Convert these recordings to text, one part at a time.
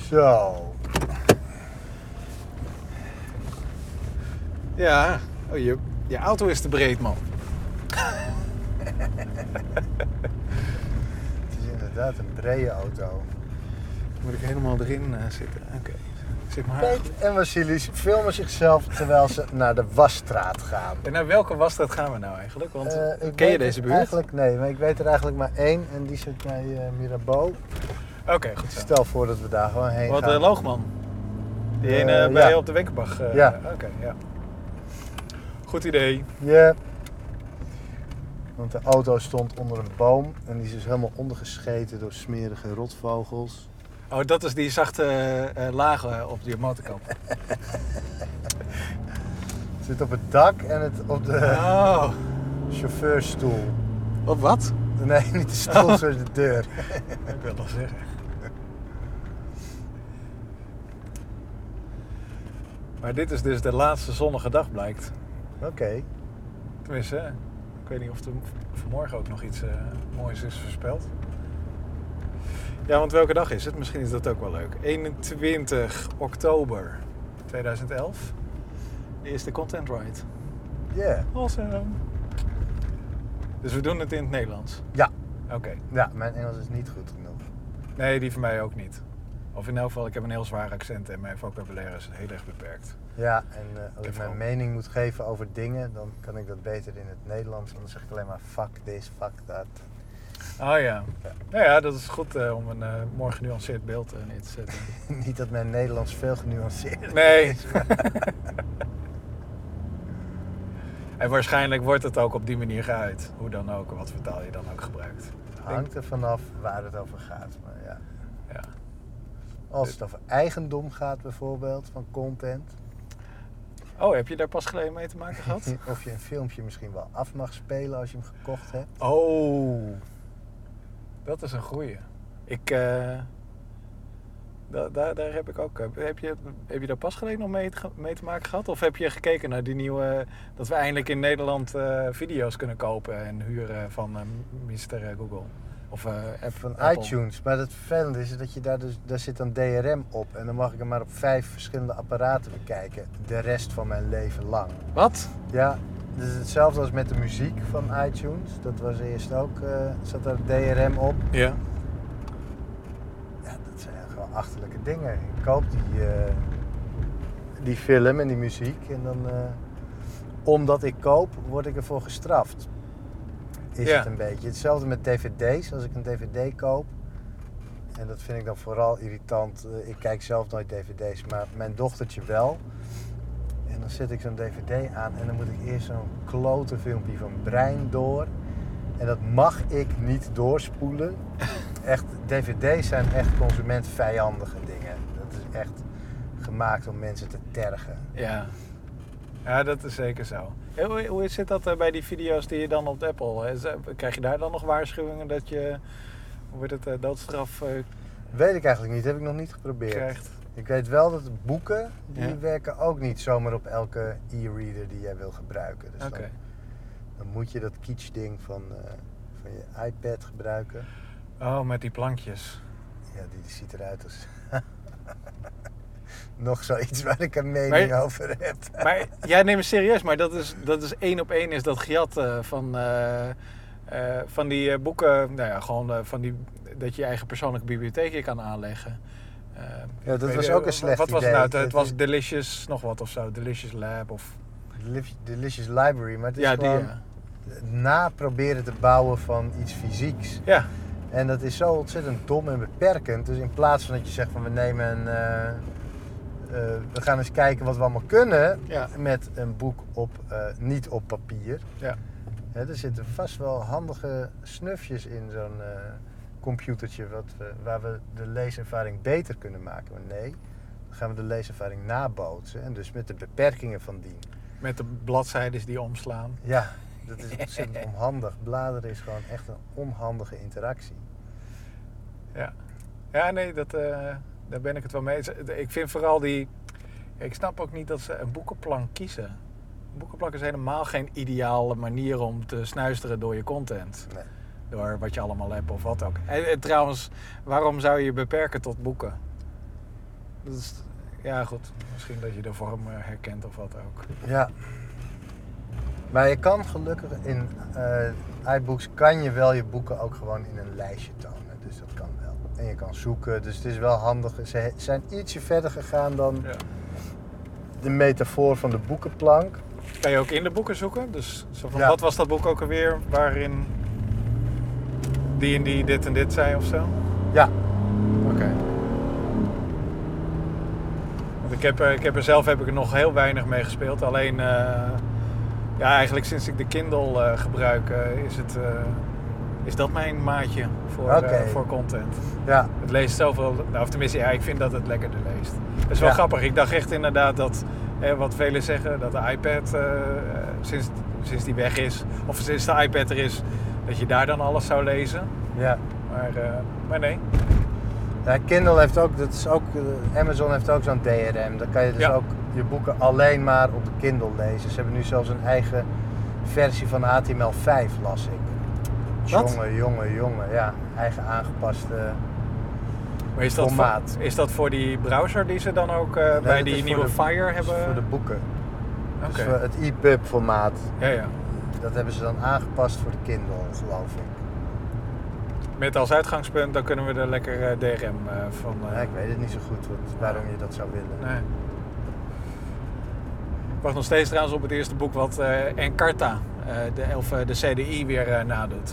Zo. Ja, je auto is te breed, man. Het is inderdaad een brede auto. Moet ik helemaal erin zitten? Oké. Zit maar. Peet en Vasilis filmen zichzelf terwijl ze naar de wasstraat gaan. En naar welke wasstraat gaan we nou eigenlijk? Want Ik ken je weet deze buurt? Eigenlijk, nee, maar ik weet er eigenlijk maar één en die zit bij Mirabeau. Oké, goed zo. Stel voor dat we daar gewoon heen Wat gaan. Loogman? Die ene bij ja. op de Wenkenbach? Ja. Oké, ja. Goed idee. Ja. Want de auto stond onder een boom en die is dus helemaal ondergescheten door smerige rotvogels. Oh, dat is die zachte lagen op die motorkap. Het zit op het dak en het op de Oh. chauffeurstoel. Op wat? Nee, niet de stoel, zoals de deur. Ik wil nog zeggen. Maar dit is dus de laatste zonnige dag, blijkt. Oké. Tenminste, ik weet niet of er vanmorgen ook nog iets moois is voorspeld. Ja, want welke dag is het? Misschien is dat ook wel leuk. 21 oktober 2011. De eerste Content Ride. Yeah. Awesome. Dus we doen het in het Nederlands? Ja. Oké. Ja, mijn Engels is niet goed genoeg. Nee, die van mij ook niet. Of in elk geval, ik heb een heel zwaar accent en mijn vocabulaire is heel erg beperkt. Ja, en als ik mijn mening moet geven over dingen, dan kan ik dat beter in het Nederlands. Dan zeg ik alleen maar fuck this, fuck that. Oh ja. Nou ja, dat is goed om een mooi genuanceerd beeld neer te zetten. Niet dat mijn Nederlands veel genuanceerder Nee. is. En waarschijnlijk wordt het ook op die manier geuit. Hoe dan ook, wat voor taal je dan ook gebruikt. Het hangt er vanaf waar het over gaat. Maar ja. Ja. Als het over eigendom gaat bijvoorbeeld, van content. Oh, heb je daar pas geleden mee te maken gehad? Of je een filmpje misschien wel af mag spelen als je hem gekocht hebt. Oh, dat is een goeie. Daar heb ik ook... Heb je daar pas geleden nog mee te maken gehad? Of heb je gekeken naar die nieuwe... Dat we eindelijk in Nederland video's kunnen kopen en huren van Mr. Google? Of app Van Apple. iTunes. Maar het vervelende is dat je daar zit dan DRM op. En dan mag ik hem maar op 5 verschillende apparaten bekijken. De rest van mijn leven lang. Wat? Ja, het is hetzelfde als met de muziek van iTunes. Dat was eerst ook, zat daar DRM op. Ja. Ja, dat zijn gewoon achterlijke dingen. Ik koop die film en die muziek. En dan, omdat ik koop, word ik ervoor gestraft. Is het een beetje. Hetzelfde met dvd's. Als ik een dvd koop. En dat vind ik dan vooral irritant. Ik kijk zelf nooit dvd's, maar mijn dochtertje wel. En dan zet ik zo'n dvd aan en dan moet ik eerst zo'n klote filmpje van Brein door. En dat mag ik niet doorspoelen. Echt, dvd's zijn echt consumentvijandige dingen. Dat is echt gemaakt om mensen te tergen. Ja. Ja, dat is zeker zo. Hoe zit dat bij die video's die je dan op Apple... Krijg je daar dan nog waarschuwingen dat je... Wordt het doodstraf Weet ik eigenlijk niet, heb ik nog niet geprobeerd. krijgt? Ik weet wel dat boeken, die Ja. werken ook niet zomaar op elke e-reader die jij wil gebruiken. Dus Oké. dan moet je dat kitsch-ding van je iPad gebruiken. Oh, met die plankjes. Ja, die ziet eruit als... Nog zoiets waar ik een mening over heb. Maar jij neemt me serieus, maar dat is 1 op 1 is dat gejat van die boeken, nou ja, gewoon van die, dat je je eigen persoonlijke bibliotheekje kan aanleggen. Ja, dat was ook een slecht Wat was idee. het nou? Het was Delicious nog wat of zo, Delicious Lab of... Delicious Library, maar het is Ja, gewoon die na proberen te bouwen van iets fysieks. Ja. En dat is zo ontzettend dom en beperkend. Dus in plaats van dat je zegt van we nemen we gaan eens kijken wat we allemaal kunnen met een boek niet op papier. Ja. Er zitten vast wel handige snufjes in zo'n computertje waar we de leeservaring beter kunnen maken. Maar nee, dan gaan we de leeservaring nabootsen en dus met de beperkingen van dien. Met de bladzijden die omslaan. Ja, dat is ontzettend onhandig. Bladeren is gewoon echt een onhandige interactie. Ja. Ja, nee, daar ben ik het wel mee eens. Ik vind vooral ik snap ook niet dat ze een boekenplank kiezen. Een boekenplank is helemaal geen ideale manier om te snuisteren door je content. Nee. Door wat je allemaal hebt of wat ook. En trouwens, waarom zou je je beperken tot boeken? Dus, ja, goed. Misschien dat je de vorm herkent of wat ook. Ja. Maar je kan gelukkig in iBooks kan je wel je boeken ook gewoon in een lijstje tonen. Dus dat kan wel. En je kan zoeken. Dus het is wel handig. Ze zijn ietsje verder gegaan dan de metafoor van de boekenplank. Kan je ook in de boeken zoeken? Dus zo van, Ja. wat was dat boek ook alweer waarin die en die dit en dit zei of zo? Ja. Oké. Want ik heb er nog heel weinig mee gespeeld. Alleen, ja, eigenlijk sinds ik de Kindle gebruik is dat mijn maatje voor content. Ja. Het leest zoveel, nou, of tenminste, ja, ik vind dat het lekkerder leest. Dat is wel grappig. Ik dacht echt inderdaad dat, wat velen zeggen, dat de iPad sinds die weg is, of sinds de iPad er is, dat je daar dan alles zou lezen. Ja. Maar nee. Ja, Kindle heeft ook, dat is ook, Amazon heeft ook zo'n DRM. Dan kan je dus ook je boeken alleen maar op de Kindle lezen. Ze hebben nu zelfs een eigen versie van HTML5, las ik. Wat? Jongen. Ja, eigen aangepaste Maar formaat. Is dat voor die browser die ze dan ook bij die nieuwe Fire hebben? Voor de boeken. Oké. Dus voor het EPUB formaat. Ja. Dat hebben ze dan aangepast voor de Kindle, geloof ik. Met als uitgangspunt, dan kunnen we er lekker DRM van... Ja, ik weet het niet zo goed waarom je dat zou willen. Nee. Ik wacht nog steeds trouwens op het eerste boek wat Encarta, de CDI, weer nadoet.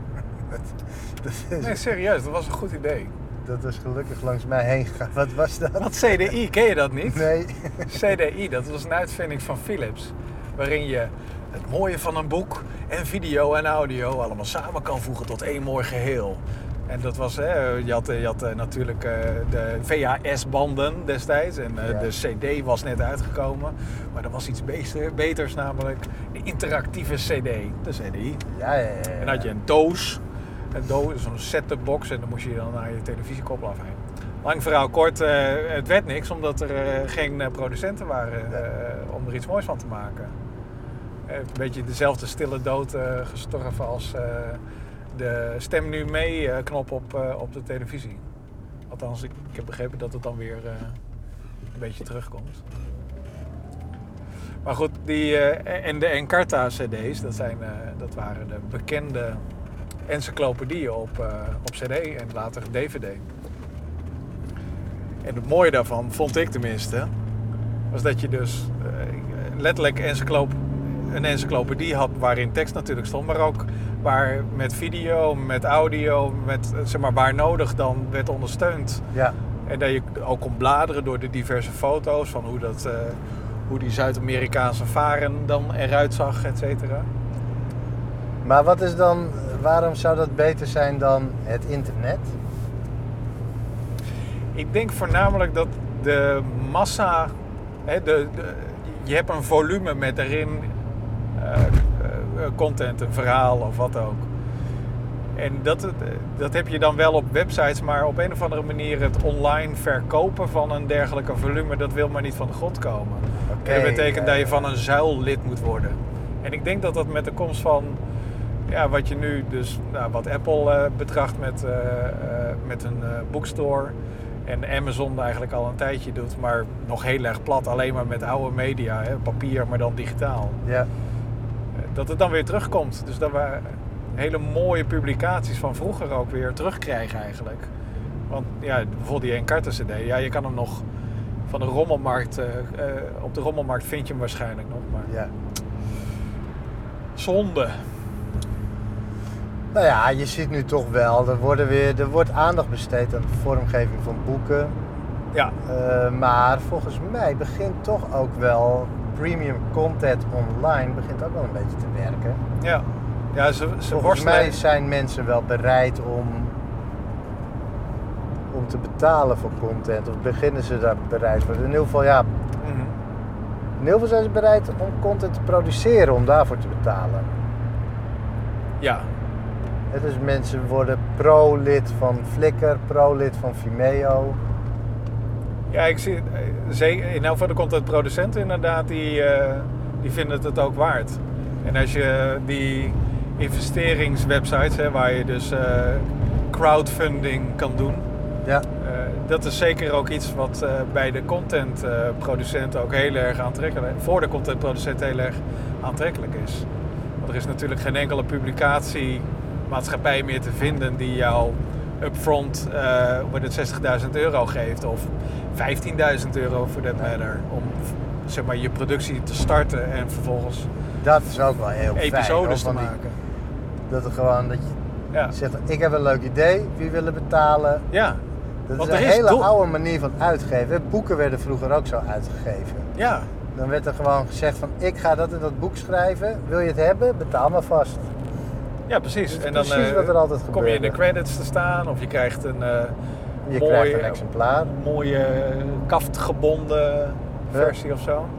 Nee, serieus, dat was een goed idee. Dat is gelukkig langs mij heen gegaan. Wat was dat? Wat CDI, ken je dat niet? Nee. CDI, dat was een uitvinding van Philips. Waarin je het mooie van een boek en video en audio allemaal samen kan voegen tot één mooi geheel. En dat was, je had natuurlijk de VHS-banden destijds en de CD was net uitgekomen. Maar er was iets beters, namelijk de interactieve CD, de CDI. Ja. En dan had je een doos, zo'n set-top box en dan moest je dan naar je televisiekoppelaar heen. Lang verhaal kort, het werd niks omdat er geen producenten waren om er iets moois van te maken. Een beetje dezelfde stille dood gestorven als de stem nu mee knop op de televisie. Althans, ik heb begrepen dat het dan weer een beetje terugkomt. Maar goed, en de Encarta CD's, dat waren de bekende encyclopedieën op CD en later DVD. En het mooie daarvan, vond ik tenminste, was dat je dus letterlijk een encyclopedie had waarin tekst natuurlijk stond, maar ook waar met video, met audio, met, zeg maar, waar nodig dan werd ondersteund. Ja. En dat je ook kon bladeren door de diverse foto's van hoe die Zuid-Amerikaanse varen dan eruit zag, et cetera. Maar wat is dan, waarom zou dat beter zijn dan het internet? Ik denk voornamelijk dat de massa, je hebt een volume met daarin content, een verhaal of wat ook. En dat heb je dan wel op websites, maar op een of andere manier het online verkopen van een dergelijke volume, dat wil maar niet van de grond komen. Okay, en dat betekent dat je van een zuil lid moet worden. En ik denk dat dat met de komst van, wat je nu dus, wat Apple betracht met een boekstore en Amazon eigenlijk al een tijdje doet, maar nog heel erg plat, alleen maar met oude media, papier, maar dan digitaal. Ja. Dat het dan weer terugkomt. Dus dat we hele mooie publicaties van vroeger ook weer terugkrijgen eigenlijk. Want bijvoorbeeld die Encarta CD, je kan hem nog van de rommelmarkt, op de rommelmarkt vind je hem waarschijnlijk nog, maar Ja. Zonde. Nou ja, je ziet nu toch wel, er wordt aandacht besteed aan de vormgeving van boeken. Ja. Maar volgens mij begint toch ook wel premium content online begint ook wel een beetje te werken. Ja, ze Volgens worstelen. mij zijn mensen wel bereid om te betalen voor content. Of beginnen ze daar bereid voor? In ieder geval, in ieder geval zijn ze bereid om content te produceren, om daarvoor te betalen. Ja. Dus mensen worden pro-lid van Flickr, pro-lid van Vimeo. Ja, ik zie zeker. In elk geval de contentproducenten inderdaad, die vinden het ook waard. En als je die investeringswebsites, waar je dus crowdfunding kan doen, dat is zeker ook iets wat bij de contentproducenten ook heel erg aantrekkelijk is. Voor de contentproducent heel erg aantrekkelijk is. Want er is natuurlijk geen enkele publicatiemaatschappij meer te vinden die jou upfront €60.000 geeft. Of €15.000 voor that matter. Om zeg maar, je productie te starten en vervolgens Dat is ook wel heel episodes fijn, te maken. Dat er gewoon dat je zegt, ik heb een leuk idee, wie willen betalen? Ja. Dat Want is er een is hele doel- oude manier van uitgeven. Boeken werden vroeger ook zo uitgegeven. Ja. Dan werd er gewoon gezegd van, ik ga dat in dat boek schrijven. Wil je het hebben? Betaal maar vast. Ja, precies. Dat is En dan precies wat er altijd kom je in de gebeurde. credits te staan of je krijgt een Je krijgt een exemplaar. mooie kaftgebonden versie of zo.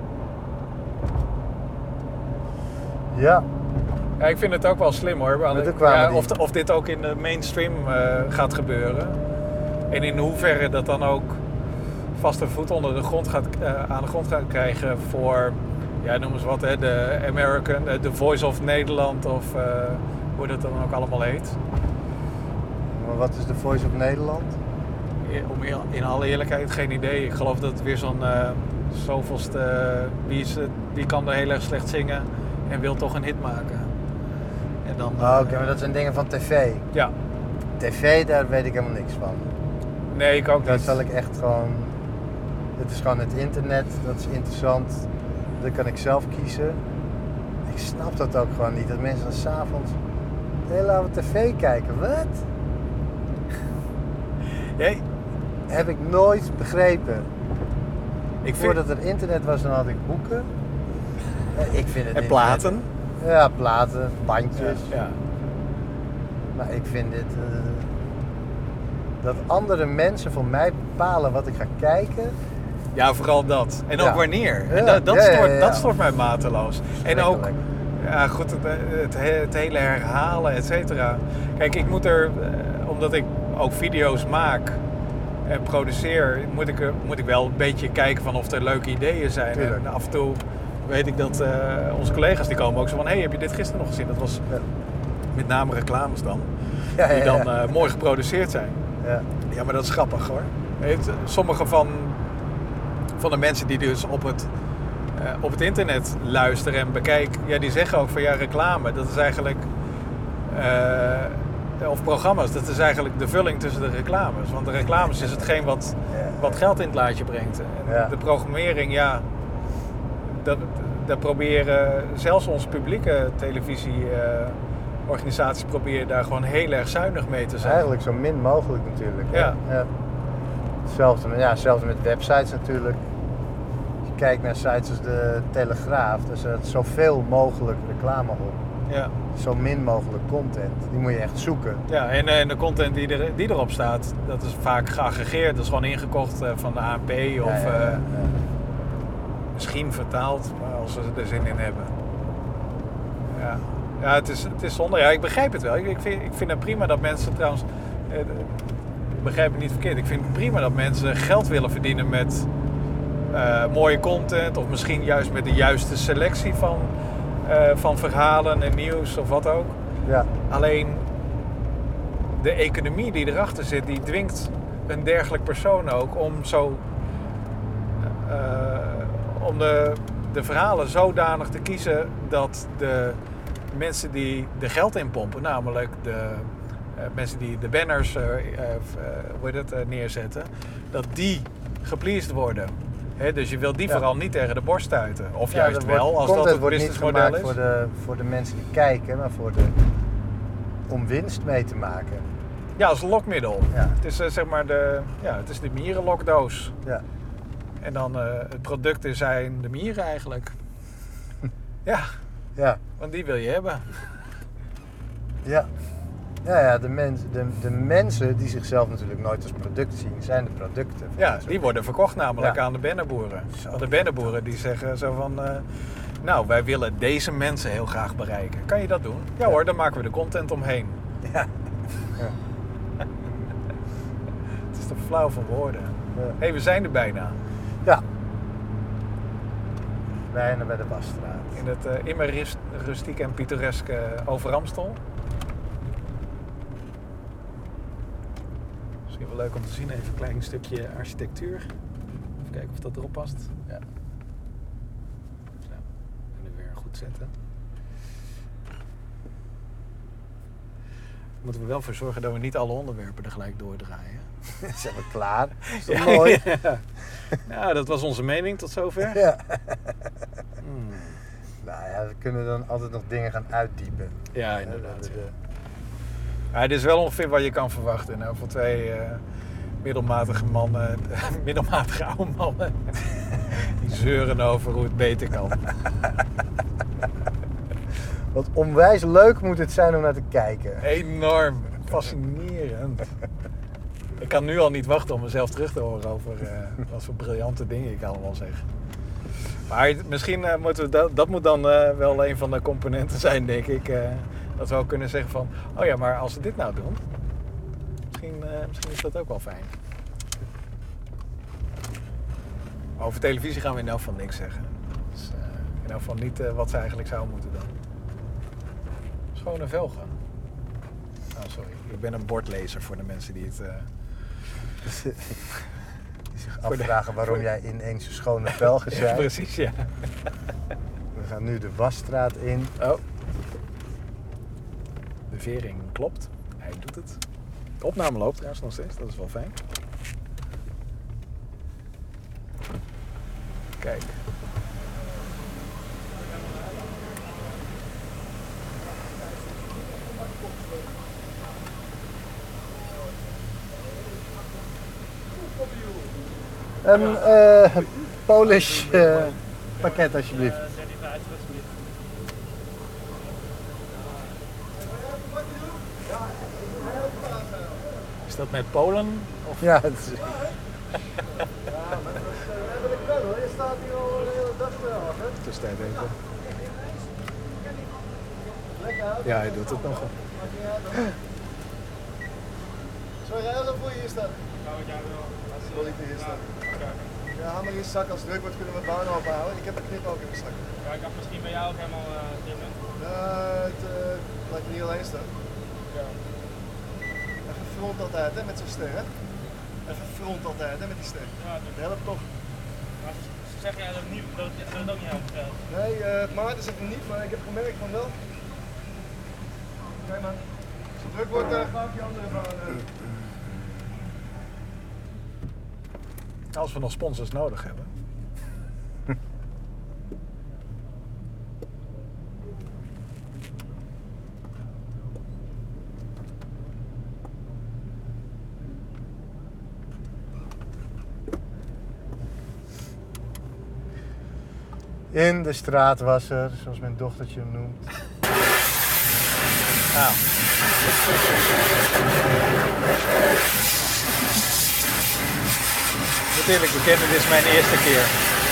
Ja, Ja, ik vind het ook wel slim hoor. Maar toen kwamen die- Of dit ook in de mainstream gaat gebeuren. En in hoeverre dat dan ook vaste voet onder de grond aan de grond gaat krijgen voor, ja, noem eens wat, hè, de American, The Voice of Nederland of hoe dat dan ook allemaal heet. maar wat is de Voice of Nederland? In alle eerlijkheid geen idee. Ik geloof dat het weer zo'n zoveelste wie kan er heel erg slecht zingen en wil toch een hit maken. En dan, Oké, maar dat zijn dingen van tv. Ja, TV, daar weet ik helemaal niks van. nee, ik ook Daar niet. zal ik echt gewoon... Het is gewoon het internet, dat is interessant. Dat kan ik zelf kiezen. Ik snap dat ook gewoon niet, dat mensen dan s'avonds de hele avond tv kijken. Wat? Nee, Heb ik nooit begrepen. ik vind... Voordat er internet was, dan had ik boeken. Ik vind het En internet- platen. Ja, platen, bandjes. Ja. Maar ik vind dit... dat andere mensen voor mij bepalen wat ik ga kijken. Ja, vooral dat. En ook Ja. wanneer. Ja. En dat Ja, stoort, ja, ja. dat stoort mij mateloos. En ook, Schrikkelijk. ja goed, het hele herhalen, et cetera. Kijk, ik moet er, omdat ik ook video's maak en produceer, moet ik wel een beetje kijken van of er leuke ideeën zijn. Tuurlijk. En af en toe weet ik dat onze collega's die komen ook zo van, hey, heb je dit gisteren nog gezien? Dat was Ja. met name reclames dan. Ja, Die ja, dan ja. mooi geproduceerd zijn. Ja. Ja, maar dat is grappig hoor. Sommige van de mensen die dus op het internet luisteren en bekijken, ja, die zeggen ook van ja, reclame, dat is eigenlijk, of programma's, dat is eigenlijk de vulling tussen de reclames. Want de reclames is hetgeen wat geld in het laadje brengt. En Ja. de programmering, ja, dat proberen zelfs onze publieke televisieorganisaties proberen daar gewoon heel erg zuinig mee te zijn. Eigenlijk zo min mogelijk natuurlijk. Ja. Ja. Hetzelfde met websites natuurlijk. Als je kijkt naar sites als de Telegraaf, daar zit zoveel mogelijk reclame op. Ja. Zo min mogelijk content. Die moet je echt zoeken. Ja, en de content die erop staat, dat is vaak geaggregeerd. Dat is gewoon ingekocht van de ANP of misschien vertaald, maar als ze er zin in hebben. Ja, ja het is zonde. Ja, ik begrijp het wel. Ik vind het prima dat mensen trouwens... begrijp het niet verkeerd. Ik vind het prima dat mensen geld willen verdienen met mooie content. Of misschien juist met de juiste selectie van verhalen en nieuws of wat ook. Ja. Alleen de economie die erachter zit, die dwingt een dergelijk persoon ook om zo om de verhalen zodanig te kiezen dat de mensen die er geld in pompen, namelijk de mensen die de banners neerzetten, dat die gepleased worden. He, dus je wilt die vooral niet tegen de borst stuiten. Of juist wel, als dat het wordt niet businessmodel gemaakt is. voor de mensen die kijken, maar om winst mee te maken. Ja, als lokmiddel. Ja. Het is zeg maar het is de mierenlokdoos. Ja. En dan het producten zijn de mieren eigenlijk. Ja, Ja. want die wil je hebben. Ja. Ja, de mensen die zichzelf natuurlijk nooit als product zien, zijn de producten. van Ja, dit soort die worden verkocht namelijk Ja. aan de bennenboeren. Zo. Want de bennenboeren die zeggen zo van... nou, wij willen deze mensen heel graag bereiken. Kan je dat doen? Ja hoor, dan maken we de content omheen. Ja. Het is te flauw van woorden. Ja. Hé, we zijn er bijna. Ja. Bijna bij de Wasstraat. In het immer rustiek en pittoreske Overamstel. Dus Misschien wel leuk om te zien. Even een klein stukje architectuur. Even kijken of dat erop past. Ja. Nou, kunnen we weer goed zetten. Moeten we wel voor zorgen dat we niet alle onderwerpen er gelijk doordraaien. Zijn we klaar? Is toch mooi? Ja, dat was onze mening tot zover. Ja. Nou ja, we kunnen dan altijd nog dingen gaan uitdiepen. Ja, inderdaad. Ja, dit is wel ongeveer wat je kan verwachten. Nou, voor twee middelmatige mannen, middelmatige oude mannen, die zeuren over hoe het beter kan. Wat onwijs leuk moet het zijn om naar te kijken. Enorm, fascinerend. Ik kan nu al niet wachten om mezelf terug te horen over wat voor briljante dingen ik allemaal zeg. Maar misschien moeten we dat moet dan wel een van de componenten zijn, denk ik. Dat we ook kunnen zeggen van, oh ja, maar als we dit nou doen, misschien is dat ook wel fijn. Over televisie gaan we in elk geval niks zeggen. Dus, in elk geval niet wat ze eigenlijk zouden moeten doen. Schone velgen. Oh, sorry. Ik ben een bordlezer voor de mensen die het... Die zich afvragen waarom jij ineens een schone velgen zei. Ja, precies, ja. We gaan nu de wasstraat in. Oh. De vering klopt. Hij doet het. De opname loopt trouwens nog steeds. Dat is wel fijn. Kijk. Een Polish pakket alsjeblieft. Is dat met Polen? Of? Ja, het is... Je staat hier al de hele dag wel, hè? Tussentijd even. Ja, hij doet het nog. Zou jij ook voor je hier staan? Wil ik hier staan? Ja, haal maar in je zak. Als het druk wordt kunnen we het bouwen ophouden. Ik heb een knip ook in mijn zak. Ja, ik kan misschien bij jou ook helemaal dimmen. Laat je niet alleen staan. Ja. Even front altijd hè, met zo'n ster. Hè? Even front altijd hè, met die ster. Ja, Dat helpt toch? Maar zeg jij dat het ook niet helpt? Nee, Maarten zegt het niet, maar ik heb gemerkt van wel. Oké man. Als het druk wordt, maak je andere van. Als we nog sponsors nodig hebben. In de straatwasser, zoals mijn dochtertje hem noemt. Nou. Ik moet eerlijk bekennen, dit is mijn eerste keer.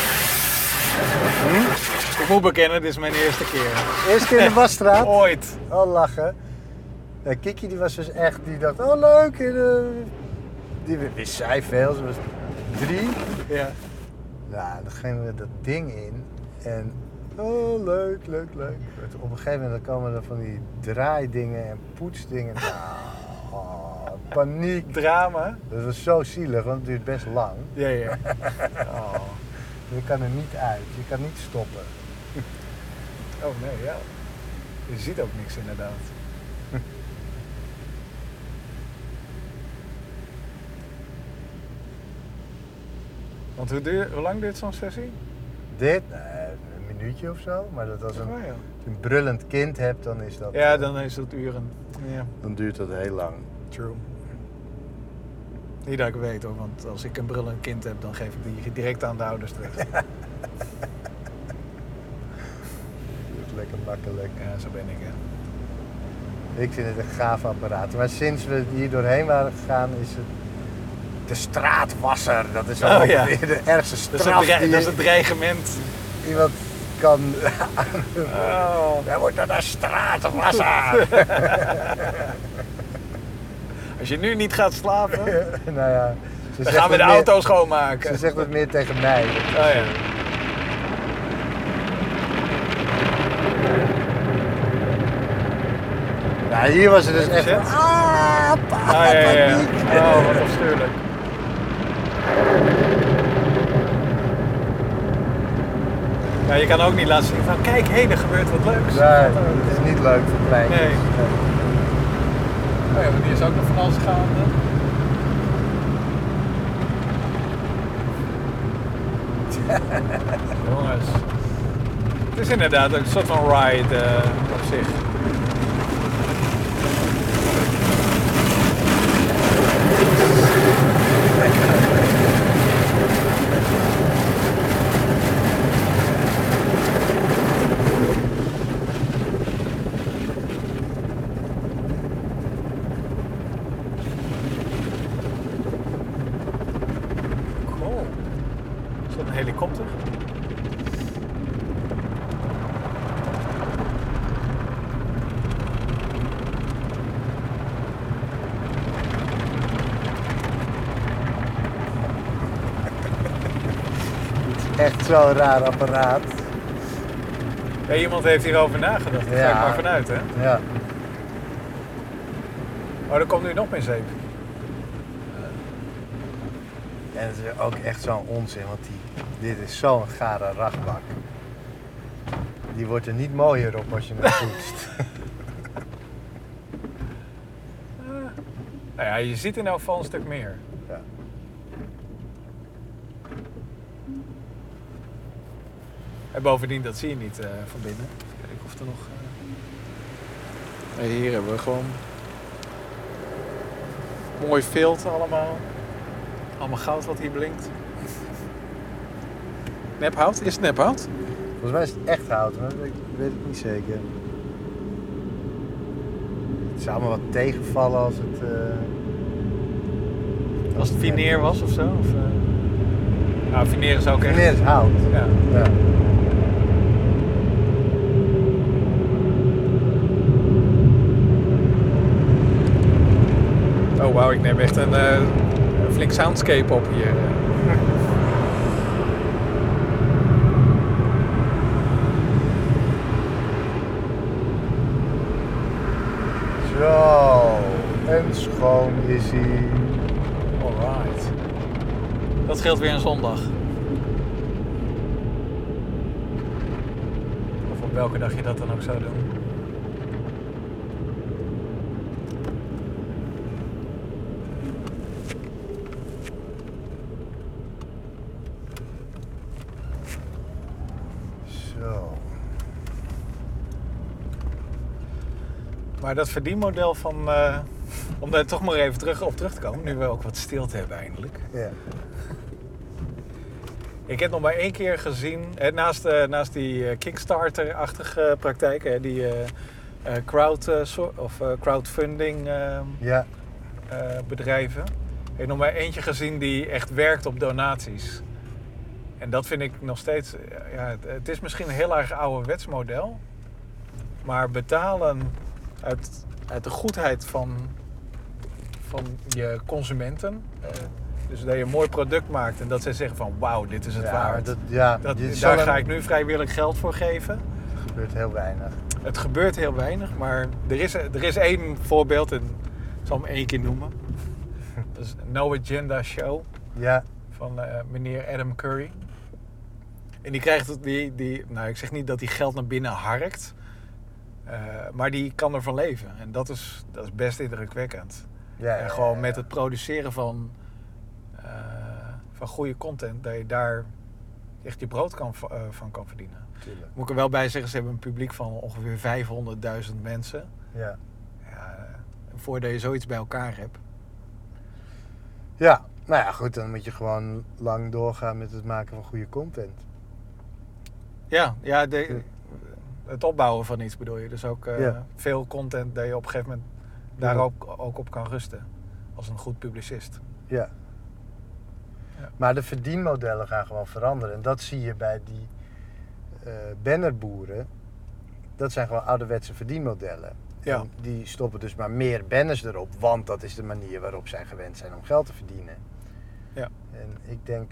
Ik moet bekennen, dit is mijn eerste keer. Eerst keer in de wasstraat. Ooit. Oh, lachen. Ja, Kiki die was dus echt, die dacht, oh leuk. Die wist zij veel, ze was 3. Ja. Nou, dan gingen we dat ding in. En, oh leuk. Op een gegeven moment dan komen er van die draaidingen en poetsdingen. Nou, paniek. Drama. Dat was zo zielig, want het duurt best lang. Ja, ja. Oh. Je kan er niet uit, je kan niet stoppen. Oh nee, ja. Je ziet ook niks inderdaad. Want hoe lang duurt zo'n sessie? Dit? Een minuutje of zo. Maar dat als Oh, ja. als je een brullend kind hebt, dan is dat... Ja, dan is het uren. Ja. Dan duurt dat heel lang. True. Niet dat ik weet hoor, want als ik een brullend kind heb, dan geef ik die direct aan de ouders terug. Dat is lekker makkelijk. Ja, zo ben ik hè. Ik vind het een gaaf apparaat. Maar sinds we hier doorheen waren gegaan, is het de straatwasser. Dat is al ongeveer de ergste straf Dat is het dreigement. Iemand kan... Oh. Jij wordt naar de straatwasser. Als je nu niet gaat slapen, Nou ja, dan gaan we de auto schoonmaken. Ze zegt het meer tegen mij. Oh ja. Ja, hier was het dus echt... Shit. Papa, Ja. paniek. Oh, wat afstuurlijk. Ja, je kan ook niet laten zien van, kijk, hé, er gebeurt wat leuks. Nee, het is niet leuk voor kleintjes. Nee. Oh ja, maar die is ook nog van alles gaande. Jongens. Het is inderdaad ook een soort van ride op zich. Cool. Is dat een helikopter? Echt zo'n raar apparaat. Ja, iemand heeft hierover nagedacht. Daar ga ik maar vanuit, hè? Ja. Oh, er komt nu nog meer zeep. En het is ook echt zo'n onzin, want dit is zo'n gare rachtbak. Die wordt er niet mooier op als je hem poetst. Nou ja, je ziet in elk geval een stuk meer. Ja. En bovendien, dat zie je niet van binnen. Kijk of er nog... Nee, hier hebben we gewoon... Mooi vilt allemaal. Allemaal goud wat hier blinkt. Nephout? Is het nephout? Volgens mij is het echt hout, maar ik weet het niet zeker. Het zou me wat tegenvallen als het... Als het veneer was of zo? Of, Nou, veneer is ook echt... Veneer is hout. Ja. Ja. Oh wauw, ik neem echt een flink soundscape op hier. Zo, en schoon is hij. Alright. Dat scheelt weer een zondag. Of op welke dag je dat dan ook zou doen. Zo. Maar dat verdienmodel van... om daar toch maar even op terug te komen, nu we ook wat stilte hebben eindelijk. Ja. Ik heb nog maar één keer gezien, naast die Kickstarter-achtige praktijken, die crowdfunding Ja. bedrijven. Ik heb nog maar eentje gezien die echt werkt op donaties. En dat vind ik nog steeds, ja, het is misschien een heel erg ouderwets model, maar betalen uit de goedheid van je consumenten. Dus dat je een mooi product maakt en dat zij zeggen van wauw, dit is het waard. Daar ga ik nu vrijwillig geld voor geven. Het gebeurt heel weinig. Het gebeurt heel weinig, maar er is één voorbeeld en ik zal hem één keer noemen. Dat is No Agenda Show Ja. van meneer Adam Curry. En die krijgt nou ik zeg niet dat hij geld naar binnen harkt, maar die kan ervan leven. En dat is best indrukwekkend. Ja, en gewoon met het produceren van goede content, dat je daar echt je brood van kan verdienen. Tuurlijk. Moet ik er wel bij zeggen, ze hebben een publiek van ongeveer 500.000 mensen. Ja. Ja, voordat je zoiets bij elkaar hebt. Ja, nou ja, goed, dan moet je gewoon lang doorgaan met het maken van goede content. Ja, het opbouwen van iets bedoel je. Dus ook veel content dat je op een gegeven moment daar ook op kan rusten. Als een goed publicist. Ja. Ja. Maar de verdienmodellen gaan gewoon veranderen. En dat zie je bij die bannerboeren. Dat zijn gewoon ouderwetse verdienmodellen. Ja. En die stoppen dus maar meer banners erop. Want dat is de manier waarop zij gewend zijn om geld te verdienen. Ja. En ik denk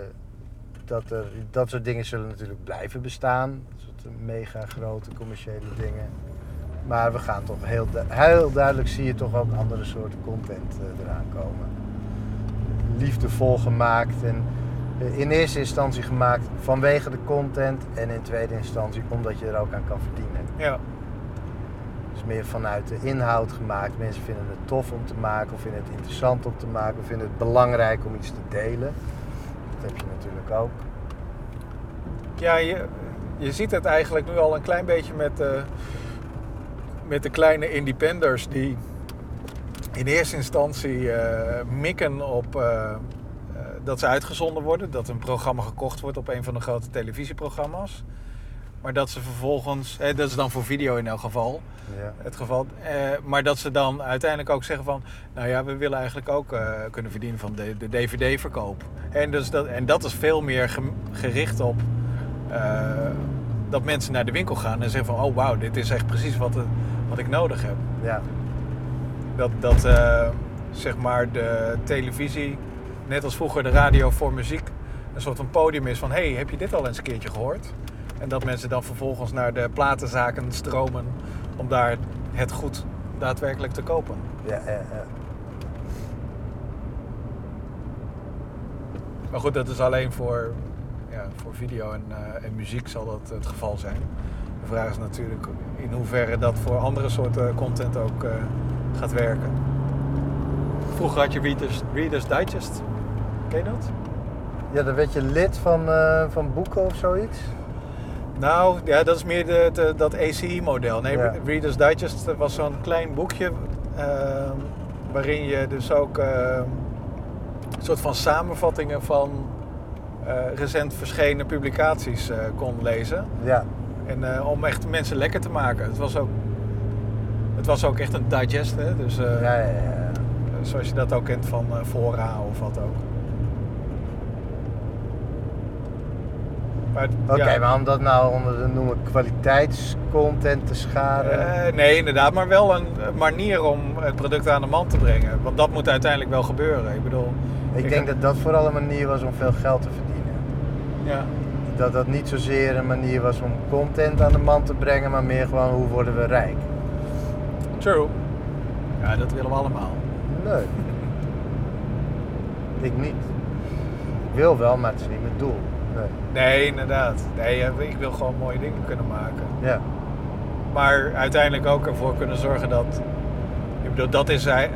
dat soort dingen zullen natuurlijk blijven bestaan. Dat soort mega grote commerciële dingen. Maar we gaan toch heel duidelijk zie je toch ook andere soorten content eraan komen. Liefdevol gemaakt en in eerste instantie gemaakt vanwege de content en in tweede instantie omdat je er ook aan kan verdienen. Ja. Dus meer vanuit de inhoud gemaakt. Mensen vinden het tof om te maken of vinden het interessant om te maken of vinden het belangrijk om iets te delen. Dat heb je natuurlijk ook. Ja, je ziet het eigenlijk nu al een klein beetje met de kleine independers die in eerste instantie mikken op dat ze uitgezonden worden. Dat een programma gekocht wordt op een van de grote televisieprogramma's. Maar dat ze vervolgens, dat is dan voor video in elk geval, het geval. Maar dat ze dan uiteindelijk ook zeggen van, nou ja, we willen eigenlijk ook kunnen verdienen van de DVD-verkoop. En dat is veel meer gericht op dat mensen naar de winkel gaan en zeggen van, oh wauw, dit is echt precies wat ik nodig heb. Ja. Dat zeg maar de televisie, net als vroeger de radio voor muziek, een soort van podium is van, hey, heb je dit al eens een keertje gehoord? En dat mensen dan vervolgens naar de platenzaken stromen om daar het goed daadwerkelijk te kopen. Ja. Maar goed, dat is alleen voor video en muziek zal dat het geval zijn. De vraag is natuurlijk in hoeverre dat voor andere soorten content ook gaat werken. Vroeger had je Reader's Digest. Ken je dat? Ja, dan werd je lid van boeken of zoiets? Nou, ja, dat is meer dat ACI-model. Nee, Ja. Reader's Digest was zo'n klein boekje waarin je dus ook een soort van samenvattingen van recent verschenen publicaties kon lezen. Ja. En om echt mensen lekker te maken. Het was ook echt een digest, hè? Dus, Ja. zoals je dat ook kent van Fora of wat ook. Oké, maar om dat nou onder de noemen kwaliteitscontent te scharen? Nee, inderdaad, maar wel een manier om het product aan de man te brengen. Want dat moet uiteindelijk wel gebeuren. Ik bedoel, Ik denk dat dat vooral een manier was om veel geld te verdienen. Ja. Dat dat niet zozeer een manier was om content aan de man te brengen, maar meer gewoon hoe worden we rijk. True. Ja, dat willen we allemaal. Nee. Ik niet. Ik wil wel, maar het is niet mijn doel. Nee, inderdaad. Nee, ik wil gewoon mooie dingen kunnen maken. Ja. Maar uiteindelijk ook ervoor kunnen zorgen dat... Ik bedoel, dat is... ik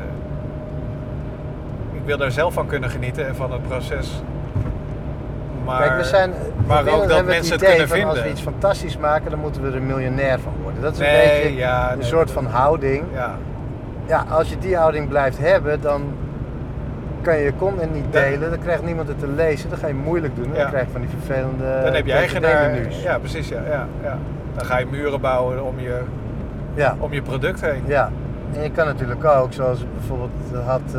wil daar zelf van kunnen genieten en van het proces. Maar, Kijk, maar ook dat mensen het kunnen vinden. Als we iets fantastisch maken, dan moeten we er miljonair van worden. Dat is een beetje een soort van houding. Ja. Ja, als je die houding blijft hebben, dan kan je je content niet delen. Dan krijgt niemand het te lezen. Dan ga je moeilijk doen. Dan krijg je van die vervelende dan heb je eigenaar. menus. Ja, precies. Ja. Dan ga je muren bouwen om je product heen. Ja. En je kan natuurlijk ook, zoals bijvoorbeeld had...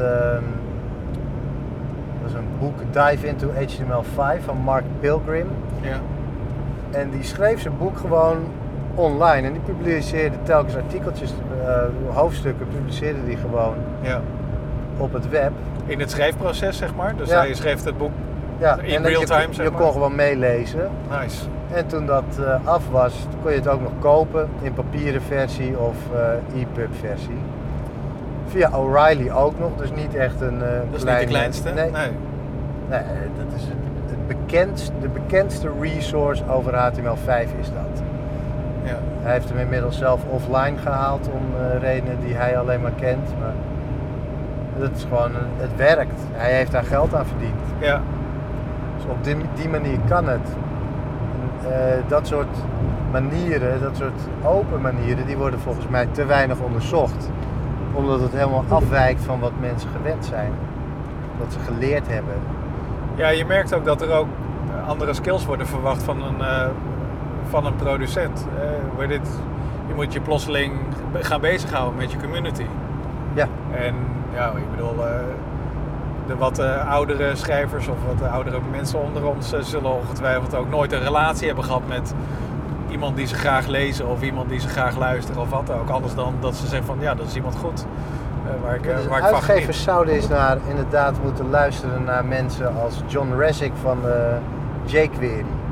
dat is een boek, Dive into HTML5 van Mark Pilgrim. Ja. En die schreef zijn boek gewoon online. En die publiceerde telkens artikeltjes, hoofdstukken publiceerde die gewoon op het web. In het schrijfproces, zeg maar? Dus Ja. hij schreef het boek in en real time, zeg je maar? kon gewoon meelezen. Nice. En toen dat af was, kon je het ook nog kopen in papieren versie of EPUB versie. Via O'Reilly ook nog, dus niet echt een Dat is kleine... niet de kleinste? Nee, dat is de bekendste resource over HTML5 is dat. Ja. Hij heeft hem inmiddels zelf offline gehaald om redenen die hij alleen maar kent. Maar dat is gewoon, het werkt. Hij heeft daar geld aan verdiend. Ja. Dus op die manier kan het. Dat soort manieren, dat soort open manieren, die worden volgens mij te weinig onderzocht. Omdat het helemaal afwijkt van wat mensen gewend zijn. Wat ze geleerd hebben. Ja, je merkt ook dat er ook andere skills worden verwacht van een producent. Je moet je plotseling gaan bezighouden met je community. Ja. En ja, ik bedoel, de wat oudere schrijvers of wat oudere mensen onder ons zullen ongetwijfeld ook nooit een relatie hebben gehad met iemand die ze graag lezen of iemand die ze graag luisteren of wat ook. Anders dan dat ze zeggen van ja, dat is iemand goed waar ik van geniet. Uitgevers zouden eens inderdaad moeten luisteren naar mensen als John Resig van jQuery.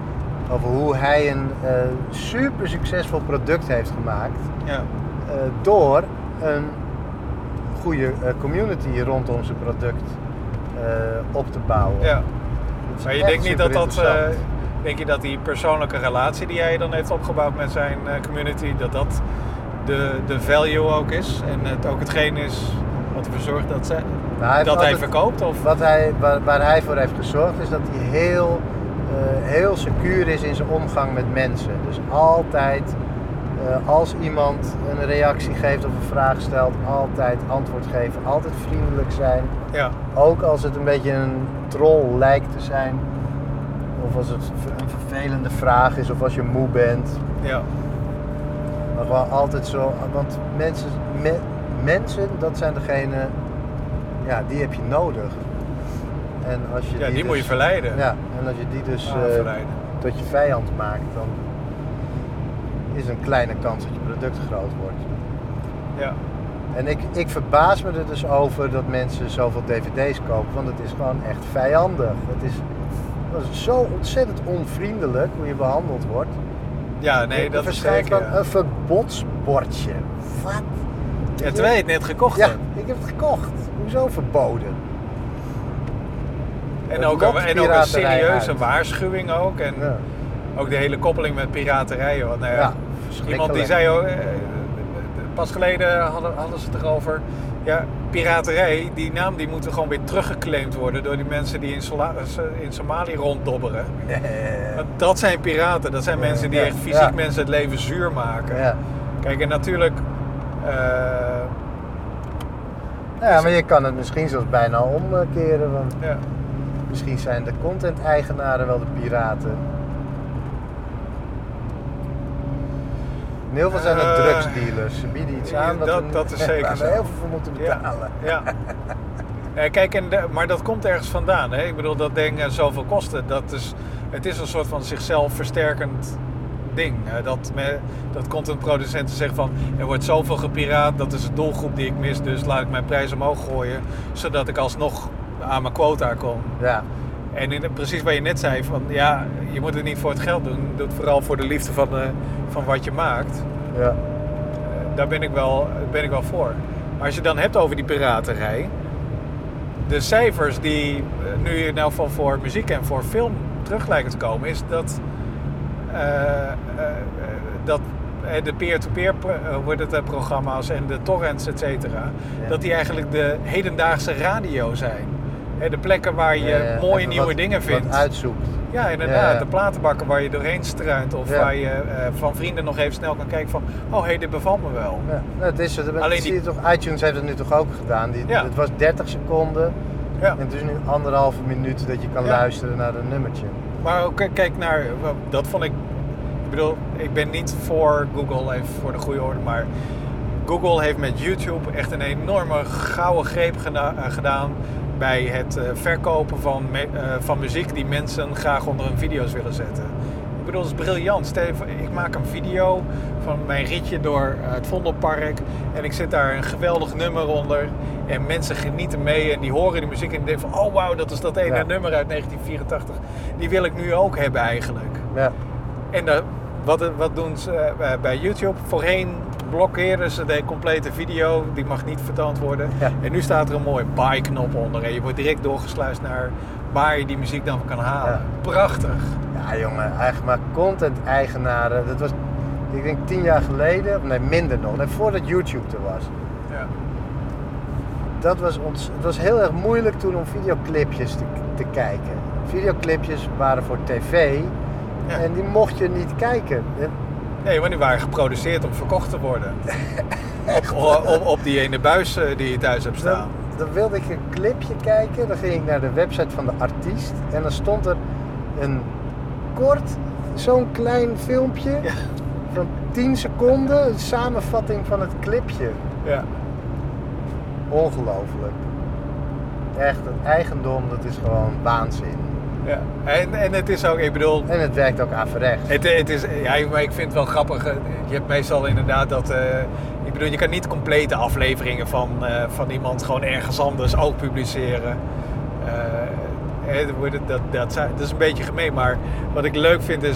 Over hoe hij een super succesvol product heeft gemaakt. Ja. Door een goede community rondom zijn product op te bouwen. Ja. Dat is Maar je echt denkt niet dat superinteressant. denk je dat die persoonlijke relatie die hij dan heeft opgebouwd met zijn community, dat de value ook is en het ook hetgeen is wat ervoor zorgt dat Nou, hij heeft hij altijd- verkoopt? Of? Waar hij voor heeft gezorgd is dat hij heel secuur is in zijn omgang met mensen. Dus altijd, als iemand een reactie geeft of een vraag stelt, altijd antwoord geven, altijd vriendelijk zijn. Ja. Ook als het een beetje een troll lijkt te zijn. Of als het een vervelende vraag is of als je moe bent. Ja. Maar gewoon altijd zo, want mensen dat zijn degene, ja, die heb je nodig. En als je Ja, die moet je dus- verleiden. Ja, en als je die dus Verleiden. tot je vijand maakt, dan is een kleine kans dat je product groot wordt. Ja. En ik verbaas me er dus over dat mensen zoveel dvd's kopen, want het is gewoon echt vijandig. Het is zo ontzettend onvriendelijk hoe je behandeld wordt. Ja, nee, Er dat is verschijnt zeker. dan een verbodsbordje. Wat? Ja, terwijl je het net gekocht Ja, hebt. ik heb het gekocht. Hoezo verboden? En Het ook lokt een piraterij serieuze uit. waarschuwing ook. En Ja. ook de hele koppeling met piraterij. Want, nou ja, Ja, iemand die zei ook, pas geleden hadden ze het erover. Ja, piraterij, die naam die moet gewoon weer teruggeclaimd worden door die mensen die in Somalië ronddobberen. Want dat zijn piraten, dat zijn Ja, mensen die ja, echt fysiek ja. mensen het leven zuur maken. Ja. Kijk, en natuurlijk, Ja, maar je kan het misschien zelfs bijna omkeren. Want ja, misschien zijn de content-eigenaren wel de piraten. En heel veel zijn het drugsdealers. Ze bieden iets aan dat is zeker waar we zo. heel veel voor moeten betalen. Ja. Kijk, maar dat komt ergens vandaan. Hè? Ik bedoel, dat ding zoveel kosten. Het is een soort van zichzelf versterkend ding. Dat contentproducenten zeggen van, er wordt zoveel gepiraat, dat is de doelgroep die ik mis, dus laat ik mijn prijs omhoog gooien, zodat ik alsnog aan mijn quota kom. Ja. En precies wat je net zei, van ja, je moet het niet voor het geld doen. Doe het vooral voor de liefde van wat je maakt. Ja. Daar ben ik wel voor. Maar als je dan hebt over die piraterij, de cijfers die nu in elk geval voor muziek en voor film terug lijken te komen, is dat de peer-to-peer programma's en de torrents, et cetera, Ja. dat die eigenlijk de hedendaagse radio zijn. De plekken waar je mooie even nieuwe wat- dingen vindt. Wat uitzoekt. Ja, inderdaad. Ja. De platenbakken waar je doorheen struint. Of Ja. waar je van vrienden nog even snel kan kijken van, oh hey, dit bevalt me wel. Ja. Nou, het is het. Alleen Zie die- je toch, iTunes heeft het nu toch ook gedaan. Ja. Het was 30 seconden Ja. en het is nu 1,5 minuut dat je kan Ja. luisteren naar een nummertje. Maar ook kijk naar, dat vond ik bedoel, ik ben niet voor Google, even voor de goede orde, maar Google heeft met YouTube echt een enorme gouden greep gedaan bij het verkopen van muziek die mensen graag onder hun video's willen zetten. Ik bedoel, dat is briljant. Stel je voor, ik maak een video van mijn ritje door het Vondelpark en ik zet daar een geweldig nummer onder en mensen genieten mee en die horen die muziek en die denken van, oh wauw, dat is dat ene Ja. nummer uit 1984. Die wil ik nu ook hebben eigenlijk. Ja. En wat doen ze bij YouTube? Voorheen blokkeerden ze de complete video, die mag niet vertoond worden. Ja. En nu staat er een mooie buy-knop onder en je wordt direct doorgesluist naar waar je die muziek dan kan halen. Ja. Prachtig. Ja jongen, eigenlijk maar content-eigenaren. Dat was, ik denk 10 jaar geleden, of nee minder nog, nee, voordat YouTube er was. Ja. Het was heel erg moeilijk toen om videoclipjes te kijken. Videoclipjes waren voor tv Ja. en die mocht je niet kijken. Nee, want die waren geproduceerd om verkocht te worden. op die ene buis die je thuis hebt staan. Dan wilde ik een clipje kijken, dan ging ik naar de website van de artiest en dan stond er een kort, zo'n klein filmpje Ja. van 10 seconden, een samenvatting van het clipje. Ja. Ongelooflijk. Echt, het eigendom, dat is gewoon waanzin. Ja. En het is ook, ik bedoel, En het werkt ook averechts. Het is, ja, maar ik vind het wel grappig. Je hebt meestal inderdaad dat. Ik bedoel, je kan niet complete afleveringen van iemand gewoon ergens anders ook publiceren. Dat is een beetje gemeen. Maar wat ik leuk vind is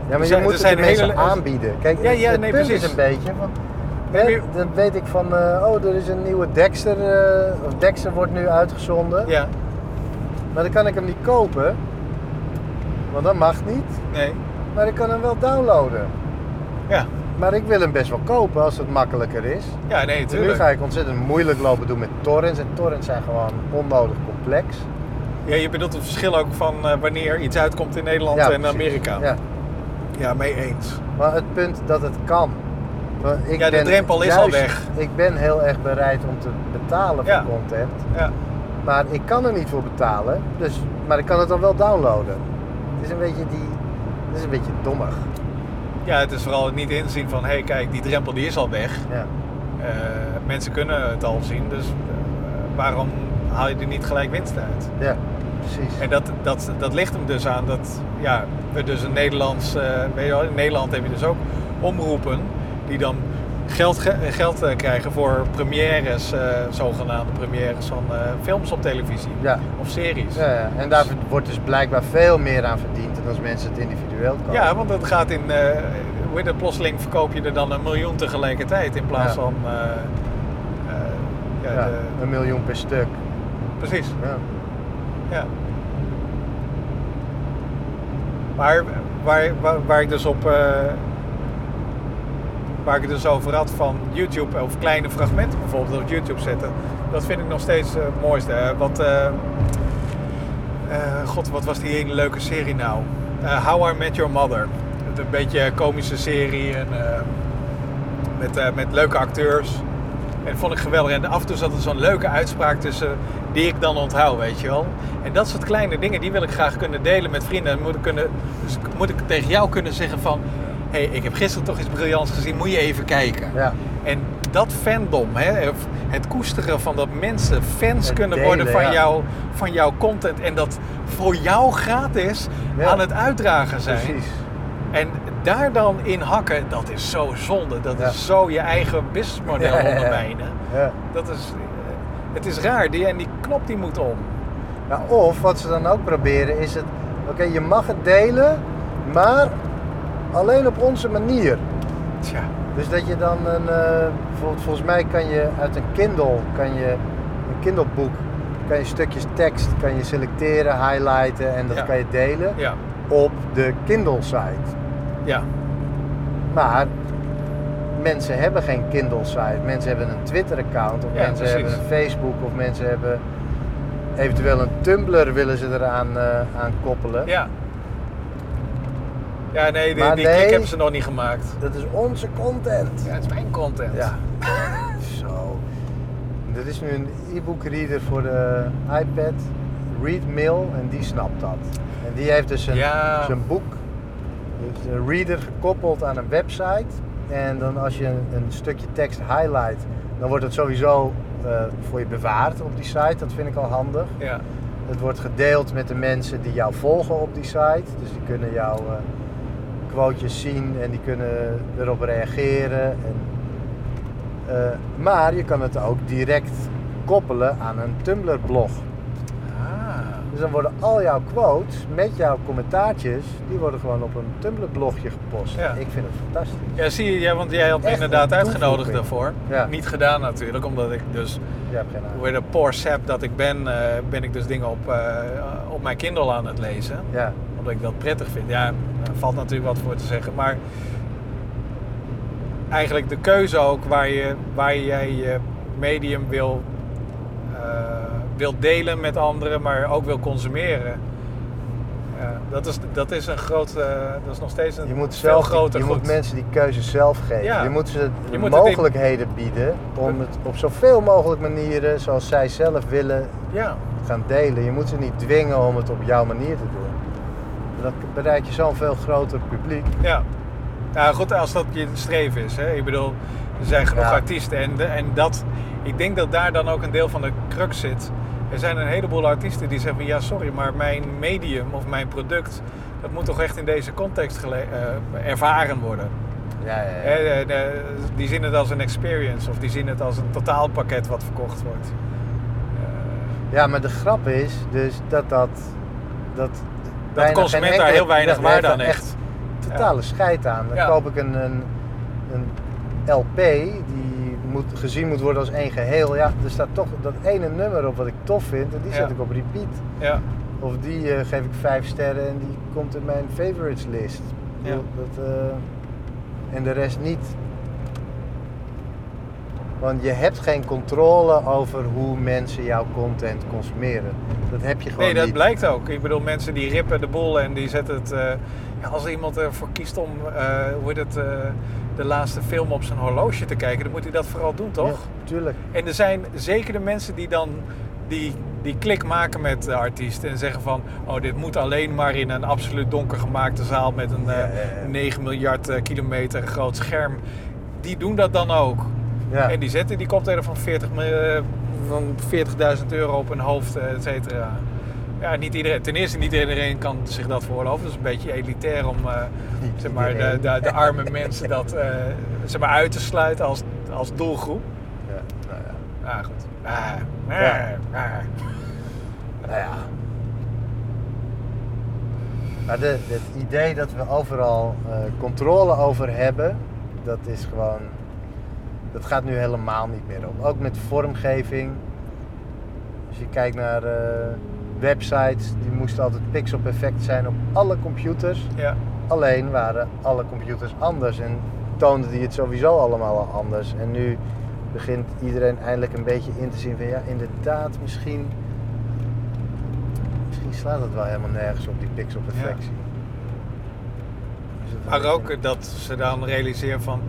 Ja, maar Er je zijn- moet er het zijn de mensen hele- aanbieden. Kijk, Ja, het nee, punt precies. is een beetje van... Nee, hè, maar- dan weet ik van, er is een nieuwe Dexter, of Dexter wordt nu uitgezonden. Ja, Maar dan kan ik hem niet kopen, want dat mag niet. nee. Maar ik kan hem wel downloaden. Ja, Maar ik wil hem best wel kopen als het makkelijker is. ja nee, En nu natuurlijk. ga ik ontzettend moeilijk lopen doen met torrents. En torrents zijn gewoon onnodig complex. Ja, je bedoelt het verschil ook van wanneer iets uitkomt in Nederland Ja, en precies. Amerika. Ja. Ja, mee eens. Maar het punt dat het kan. Want ik Ja, de ben drempel is juist- al weg. Ik ben heel erg bereid om te betalen voor Ja. content. Ja. Maar ik kan er niet voor betalen. Dus, maar ik kan het dan wel downloaden. Het is een beetje het is een beetje dommig. Ja, het is vooral niet inzien van, hé kijk, die drempel die is al weg. Ja. Mensen kunnen het al zien, dus waarom haal je er niet gelijk winst uit? Ja, precies. En dat ligt hem dus aan dat ja, we dus een Nederlands, weet je wel, in Nederland heb je dus ook omroepen die dan geld krijgen voor premières, zogenaamde premières van films op televisie Ja. of series. Ja, ja. En daar wordt dus blijkbaar veel meer aan verdiend dan als mensen het individueel kopen. Ja, want het gaat in, hoe heet het, plotseling verkoop je er dan 1 miljoen tegelijkertijd in plaats Ja. van, ja, Ja, de- 1 miljoen per stuk. precies. Ja. Ja. Maar waar ik dus op, waar ik het dus over had van YouTube of kleine fragmenten bijvoorbeeld op YouTube zetten, dat vind ik nog steeds het mooiste. God, wat was die hele leuke serie nou? How I Met Your Mother. Een beetje een komische serie en, met leuke acteurs. En dat vond ik geweldig. En af en toe zat er zo'n leuke uitspraak tussen die ik dan onthoud, weet je wel. En dat soort kleine dingen, die wil ik graag kunnen delen met vrienden. En moet ik tegen jou kunnen zeggen van, hé, ik heb gisteren toch iets briljants gezien, moet je even kijken. Ja. En dat fandom, hè, of het koesteren van dat mensen fans Het kunnen delen, worden van, ja. van jouw content. En dat voor jou gratis Ja. aan het uitdragen zijn. Precies. En daar dan in hakken, dat is zo zonde. Dat Ja. is zo je eigen businessmodel Ja, ja, ja. ondermijnen. Ja. Dat is, het is raar. En die knop die moet om. Ja, of wat ze dan ook proberen is het, oké, je mag het delen, maar alleen op onze manier. Tja. Dus dat je dan bijvoorbeeld, volgens mij kan je uit een Kindleboek, kan je stukjes tekst kan je selecteren, highlighten en dat Ja. kan je delen Ja. op de Kindle site. Ja. Maar mensen hebben geen Kindle site, mensen hebben een Twitter account of Ja, mensen precies. hebben een Facebook of mensen hebben eventueel een Tumblr willen ze eraan aan koppelen. Ja. Ja, nee, die Maar klik nee. hebben ze nog niet gemaakt. Dat is onze content. Ja, het is mijn content. Ja. Zo. Dit is nu een e-book reader voor de iPad, Readmill, en die snapt dat. En die heeft dus Ja. zijn boek, dus een reader gekoppeld aan een website. En dan als je een stukje tekst highlight, dan wordt het sowieso voor je bewaard op die site. Dat vind ik al handig. Ja. Het wordt gedeeld met de mensen die jou volgen op die site. Dus die kunnen jouw quotejes zien en die kunnen erop reageren. En, maar je kan het ook direct koppelen aan een Tumblr blog. Ah. Dus dan worden al jouw quotes met jouw commentaartjes, die worden gewoon op een Tumblr blogje gepost. Ja. Ik vind het fantastisch. Ja, zie je, ja, want jij had me Echt inderdaad een uitgenodigd toevoeging. daarvoor. Ja. Niet gedaan natuurlijk, omdat ik dus, Je hebt geen hoe heet het, poor sap dat ik ben ik dus dingen op mijn Kindle aan het lezen. Ja, Omdat ik dat prettig vind. Ja, daar valt natuurlijk wat voor te zeggen. Maar eigenlijk de keuze ook waar jij je medium wil delen met anderen, maar ook wil consumeren. Dat is een groot, dat is nog steeds een je moet, veel groter je goed. moet mensen die keuze zelf geven. Ja. Je moet ze Je moet het mogelijkheden bieden om het op zoveel mogelijk manieren zoals zij zelf willen Ja, gaan delen. Je moet ze niet dwingen om het op jouw manier te doen. Dan bereik je zo'n veel groter publiek. ja. Ja, goed, als dat je streven is. Hè? Ik bedoel, er zijn genoeg Ja. artiesten en dat, ik denk dat daar dan ook een deel van de crux zit. Er zijn een heleboel artiesten die zeggen van, ja sorry, maar mijn medium of mijn product, dat moet toch echt in deze context ervaren worden. Ja, ja, ja. Die zien het als een experience of die zien het als een totaalpakket wat verkocht wordt. Ja, maar de grap is dus dat de consument daar heel weinig waarde aan hecht. totale scheid aan. Dan koop ik een LP die gezien moet worden als één geheel. Ja, er staat toch dat ene nummer op wat ik tof vind en die zet ik op repeat. Ja. Of die geef ik 5 sterren en die komt in mijn favorites list. Ja. En de rest niet. Want je hebt geen controle over hoe mensen jouw content consumeren. Dat heb je gewoon niet. Nee, dat blijkt ook. Ik bedoel, mensen die rippen de boel en die zetten het... als iemand ervoor kiest om de laatste film op zijn horloge te kijken, dan moet hij dat vooral doen, toch? Ja, tuurlijk. En er zijn zeker de mensen die dan die klik maken met de artiest en zeggen van, oh, dit moet alleen maar in een absoluut donker gemaakte zaal met een 9 miljard kilometer groot scherm. Die doen dat dan ook. Ja. En die zetten die koptelefoon van 40.000 euro op hun hoofd, et cetera. Ja, niet iedereen kan zich dat veroorloven. Dat is een beetje elitair om zeg maar, de arme mensen dat zeg maar uit te sluiten als doelgroep. Ja, nou ja. Ah, goed. Nou ja. Maar het idee dat we overal controle over hebben, dat is gewoon... Dat gaat nu helemaal niet meer om. Ook met vormgeving. Als je kijkt naar websites, die moesten altijd pixel perfect zijn op alle computers. Ja. Alleen waren alle computers anders en toonden die het sowieso allemaal al anders. En nu begint iedereen eindelijk een beetje in te zien van ja, inderdaad, misschien slaat het wel helemaal nergens op die pixelperfectie. Ja. Maar ook dat ze dan realiseren van...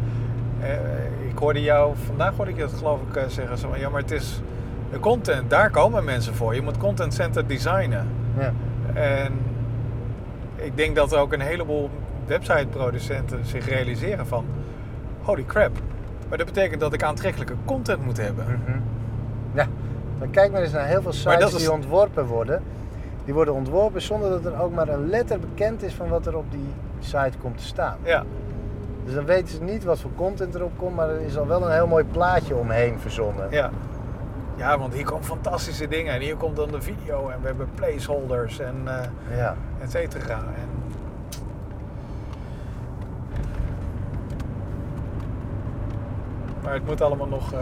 vandaag hoorde ik het geloof ik zeggen, zo, ja, maar het is de content, daar komen mensen voor. Je moet content-centered designen. Ja. En ik denk dat er ook een heleboel websiteproducenten zich realiseren van, holy crap, maar dat betekent dat ik aantrekkelijke content moet hebben. Mm-hmm. Ja, dan kijk maar eens naar heel veel sites die ontworpen worden. Die worden ontworpen zonder dat er ook maar een letter bekend is van wat er op die site komt te staan. Ja. Dus dan weten ze niet wat voor content erop komt, maar er is al wel een heel mooi plaatje omheen verzonnen. Ja. Ja, want hier komen fantastische dingen en hier komt dan de video en we hebben placeholders en et cetera. Maar het moet allemaal nog...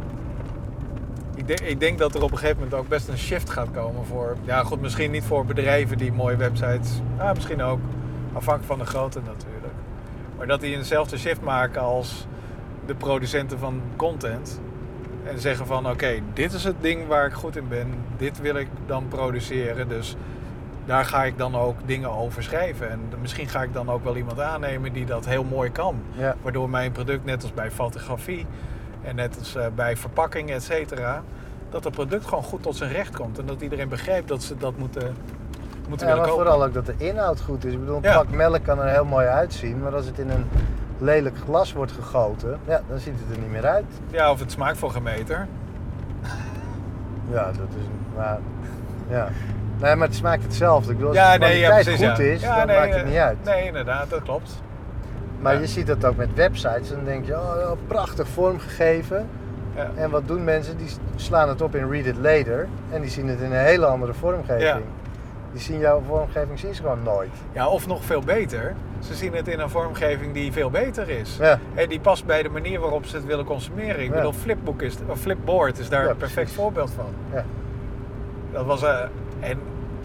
Ik denk dat er op een gegeven moment ook best een shift gaat komen voor... Ja goed, misschien niet voor bedrijven die mooie websites... misschien ook, afhankelijk van de grootte natuurlijk. Maar dat die eenzelfde shift maken als de producenten van content. En zeggen van oké, dit is het ding waar ik goed in ben. Dit wil ik dan produceren. Dus daar ga ik dan ook dingen over schrijven. En misschien ga ik dan ook wel iemand aannemen die dat heel mooi kan. Ja. Waardoor mijn product, net als bij fotografie en net als bij verpakking, et cetera, dat het product gewoon goed tot zijn recht komt. En dat iedereen begrijpt dat ze dat moeten willen maar kopen. Vooral ook dat de inhoud goed is. Ik bedoel, een pak melk kan er heel mooi uitzien. Maar als het in een lelijk glas wordt gegoten, ja, dan ziet het er niet meer uit. Ja, of het smaakt voor geen meter. Ja, dat is... Maar, ja. Nee, maar het smaakt hetzelfde. Ik bedoel, als de kwaliteit goed is, dan maakt het niet uit. Nee, inderdaad, dat klopt. Maar je ziet dat ook met websites. Dan denk je, oh, prachtig vormgegeven. Ja. En wat doen mensen? Die slaan het op in Read It Later. En die zien het in een hele andere vormgeving. Ja. Die zien jouw vormgeving zien ze gewoon nooit. Ja, of nog veel beter. Ze zien het in een vormgeving die veel beter is. Ja. En die past bij de manier waarop ze het willen consumeren. Ik bedoel, Flipboard is daar een perfect voorbeeld van. Ja. Dat was en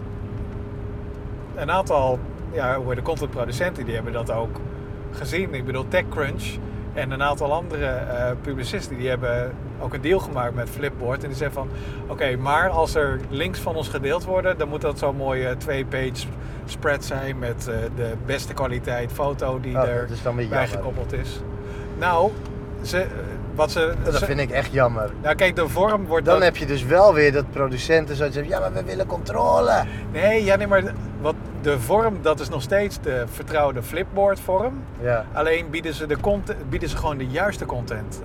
een aantal de contentproducenten die hebben dat ook gezien. Ik bedoel, TechCrunch en een aantal andere publicisten die hebben ook een deal gemaakt met Flipboard. En die zeggen van, oké, maar als er links van ons gedeeld worden, dan moet dat zo'n mooie 2-page spread zijn met de beste kwaliteit foto die erbij gekoppeld is. Nou, dat vind ik echt jammer. Nou kijk, de vorm wordt... Dan heb je dus wel weer dat producenten zoiets zeggen, ja, maar we willen controle. Nee, maar de vorm, dat is nog steeds de vertrouwde Flipboard vorm. Ja. Alleen bieden ze gewoon de juiste content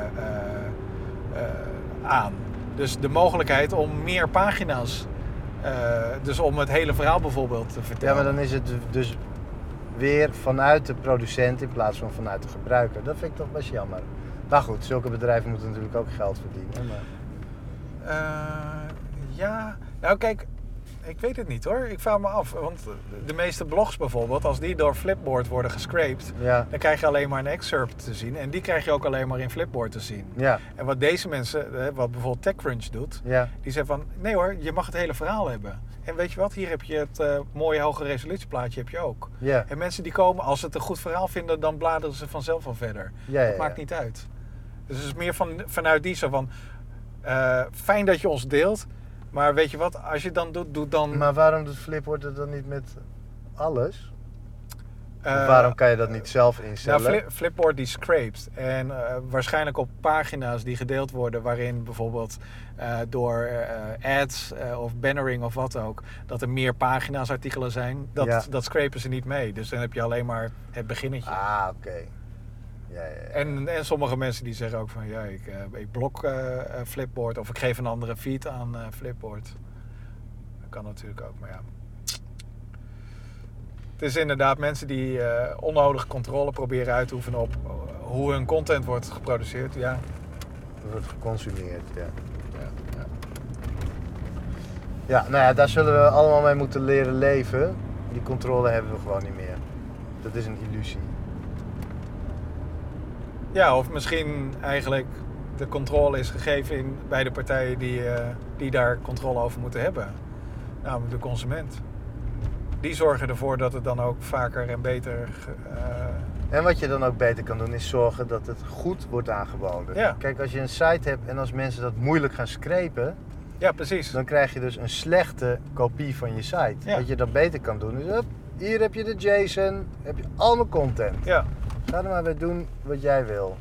aan. Dus de mogelijkheid om meer pagina's, dus om het hele verhaal bijvoorbeeld te vertellen. Ja, maar dan is het dus weer vanuit de producent in plaats van vanuit de gebruiker. Dat vind ik toch best jammer. Nou goed, zulke bedrijven moeten natuurlijk ook geld verdienen. Maar... ja, nou kijk, Ik weet het niet hoor. Ik vraag me af. Want de meeste blogs bijvoorbeeld, als die door Flipboard worden gescraped, Ja. dan krijg je alleen maar een excerpt te zien. En die krijg je ook alleen maar in Flipboard te zien. Ja. En wat deze mensen, wat bijvoorbeeld TechCrunch doet, Ja. die zeggen van, nee hoor, je mag het hele verhaal hebben. En weet je wat, hier heb je het mooie hoge resolutieplaatje heb je ook. Ja. En mensen die komen, als ze het een goed verhaal vinden, dan bladeren ze vanzelf al verder. Ja, Dat maakt niet uit. Dus het is meer vanuit die zo van, fijn dat je ons deelt, maar weet je wat, als je het dan doet, doe dan... Maar waarom doet Flipboard het dan niet met alles? Of eh, waarom kan je dat niet zelf instellen? Nou, Flipboard die scraped. En waarschijnlijk op pagina's die gedeeld worden, waarin bijvoorbeeld door ads of bannering of wat ook, dat er meer pagina's artikelen zijn, dat scrapen ze niet mee. Dus dan heb je alleen maar het beginnetje. Ah, oké. Ja. En sommige mensen die zeggen ook van, ja, ik blok Flipboard of ik geef een andere feed aan Flipboard. Dat kan natuurlijk ook, maar ja. Het is inderdaad mensen die onnodige controle proberen uit te oefenen op hoe hun content wordt geproduceerd. Ja. Dat wordt geconsumeerd, ja. Ja. Ja, nou ja, daar zullen we allemaal mee moeten leren leven. Die controle hebben we gewoon niet meer. Dat is een illusie. Ja, of misschien eigenlijk de controle is gegeven bij de partijen die daar controle over moeten hebben. Namelijk de consument. Die zorgen ervoor dat het dan ook vaker en beter... En wat je dan ook beter kan doen is zorgen dat het goed wordt aangeboden. Ja. Kijk, als je een site hebt en als mensen dat moeilijk gaan scrapen, Ja, precies. dan krijg je dus een slechte kopie van je site. Ja. Wat je dan beter kan doen is, hup, hier heb je de JSON, heb je allemaal content. Ja. Ga er maar weer doen wat jij wil.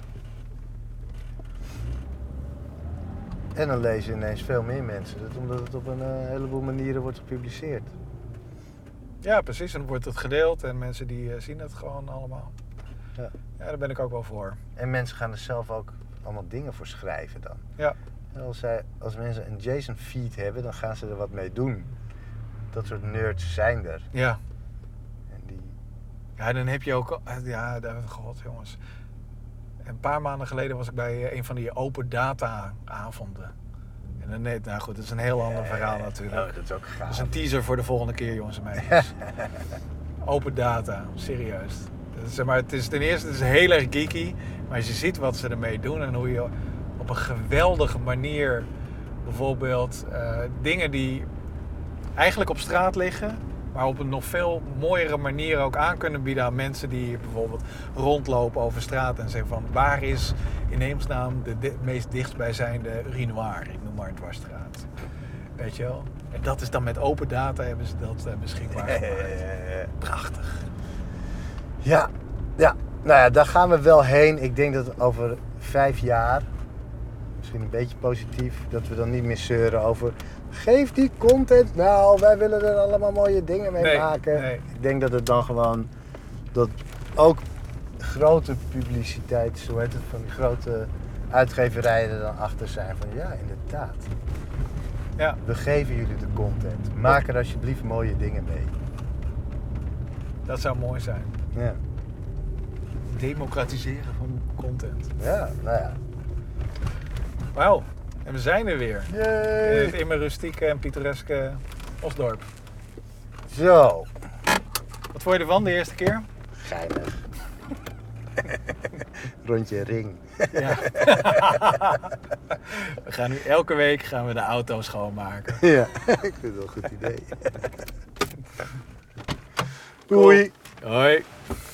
En dan lezen ineens veel meer mensen. Dat omdat het op een heleboel manieren wordt gepubliceerd. Ja, precies. En dan wordt het gedeeld en mensen die zien het gewoon allemaal. Ja. Ja, daar ben ik ook wel voor. En mensen gaan er zelf ook allemaal dingen voor schrijven dan. Ja. En als mensen een JSON-feed hebben, dan gaan ze er wat mee doen. Dat soort nerds zijn er. Ja. En die... Ja, dan heb je ook... Ja, god jongens. Een paar maanden geleden was ik bij een van die open data avonden. En dan net, nou goed, dat is een heel ander verhaal natuurlijk. Oh, dat is ook gaaf. Dat is een teaser voor de volgende keer, jongens en meisjes. Open data, serieus. Zeg maar, het is ten eerste het is heel erg geeky, maar als je ziet wat ze ermee doen en hoe je op een geweldige manier bijvoorbeeld dingen die eigenlijk op straat liggen, maar op een nog veel mooiere manier ook aan kunnen bieden aan mensen die bijvoorbeeld rondlopen over straat en zeggen van waar is in hemelsnaam de meest dichtstbijzijnde urinoir, ik noem maar een dwarsstraat. Weet je wel? En dat is dan met open data hebben ze dat beschikbaar gemaakt. Prachtig. Ja, nou ja, daar gaan we wel heen. Ik denk dat over 5 jaar, misschien een beetje positief, dat we dan niet meer zeuren over geef die content nou, wij willen er allemaal mooie dingen mee maken. Nee. Ik denk dat het dan gewoon, dat ook grote publiciteit, zo heet het, van die grote uitgeverijen er dan achter zijn van ja, inderdaad. Ja. We geven jullie de content. Maak er alsjeblieft mooie dingen mee. Dat zou mooi zijn. Ja, Democratiseren van content. ja, nou ja. Wauw, en we zijn er weer. In Yay. het immer rustieke en pittoreske Osdorp. Zo. Wat vond je ervan de eerste keer? Geinig. Rondje ring. Ja. We gaan nu elke week de auto schoonmaken. Ja, ik vind het wel een goed idee. Doei. Hoi.